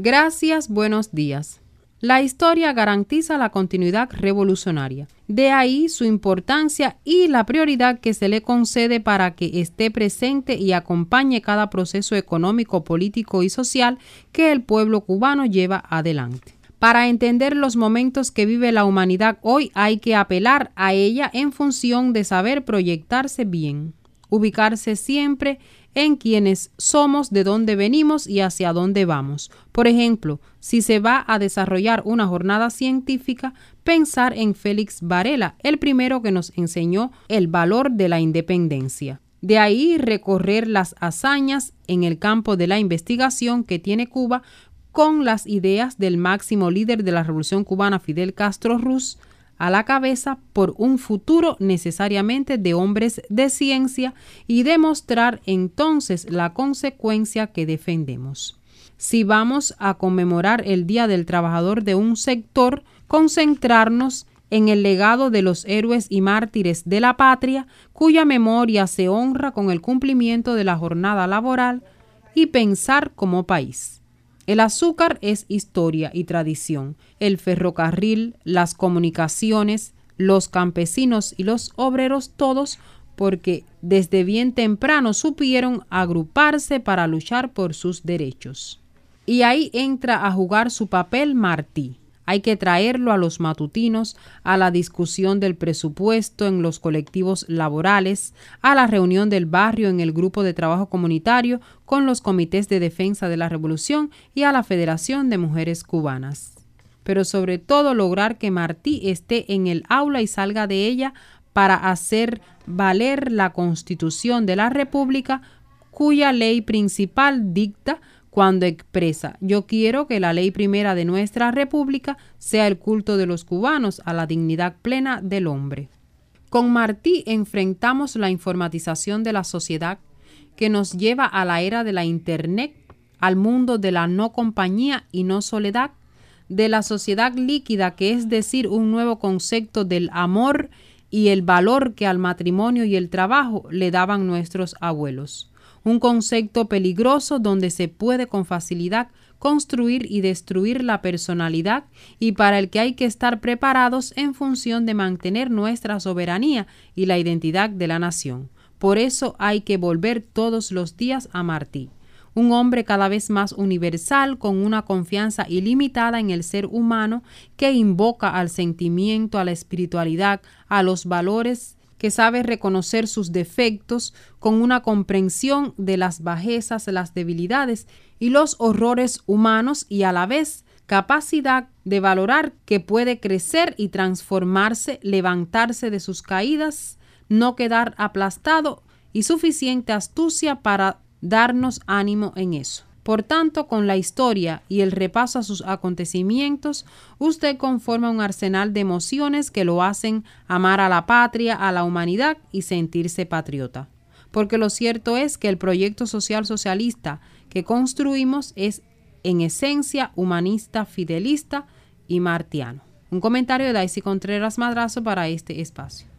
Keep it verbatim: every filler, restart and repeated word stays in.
Gracias, buenos días. La historia garantiza la continuidad revolucionaria. De ahí su importancia y la prioridad que se le concede para que esté presente y acompañe cada proceso económico, político y social que el pueblo cubano lleva adelante. Para entender los momentos que vive la humanidad hoy hay que apelar a ella en función de saber proyectarse bien, ubicarse siempre en quienes somos, de dónde venimos y hacia dónde vamos. Por ejemplo, si se va a desarrollar una jornada científica, pensar en Félix Varela, el primero que nos enseñó el valor de la independencia. De ahí recorrer las hazañas en el campo de la investigación que tiene Cuba con las ideas del máximo líder de la Revolución Cubana, Fidel Castro Ruz, a la cabeza por un futuro necesariamente de hombres de ciencia y demostrar entonces la consecuencia que defendemos. Si vamos a conmemorar el Día del Trabajador de un sector, concentrarnos en el legado de los héroes y mártires de la patria, cuya memoria se honra con el cumplimiento de la jornada laboral, y pensar como país. El azúcar es historia y tradición. El ferrocarril, las comunicaciones, los campesinos y los obreros todos, porque desde bien temprano supieron agruparse para luchar por sus derechos. Y ahí entra a jugar su papel Martí. Hay que traerlo a los matutinos, a la discusión del presupuesto en los colectivos laborales, a la reunión del barrio en el grupo de trabajo comunitario con los comités de defensa de la revolución y a la Federación de Mujeres Cubanas. Pero sobre todo lograr que Martí esté en el aula y salga de ella para hacer valer la Constitución de la República, cuya ley principal dicta cuando expresa: yo quiero que la ley primera de nuestra república sea el culto de los cubanos a la dignidad plena del hombre. Con Martí enfrentamos la informatización de la sociedad que nos lleva a la era de la Internet, al mundo de la no compañía y no soledad, de la sociedad líquida, que es decir, un nuevo concepto del amor y el valor que al matrimonio y el trabajo le daban nuestros abuelos. Un concepto peligroso donde se puede con facilidad construir y destruir la personalidad y para el que hay que estar preparados en función de mantener nuestra soberanía y la identidad de la nación. Por eso hay que volver todos los días a Martí, un hombre cada vez más universal con una confianza ilimitada en el ser humano que invoca al sentimiento, a la espiritualidad, a los valores, que sabe reconocer sus defectos con una comprensión de las bajezas, las debilidades y los horrores humanos y a la vez capacidad de valorar que puede crecer y transformarse, levantarse de sus caídas, no quedar aplastado y suficiente astucia para darnos ánimo en eso. Por tanto, con la historia y el repaso a sus acontecimientos, usted conforma un arsenal de emociones que lo hacen amar a la patria, a la humanidad y sentirse patriota. Porque lo cierto es que el proyecto social socialista que construimos es en esencia humanista, fidelista y martiano. Un comentario de Daisy Contreras Madrazo para este espacio.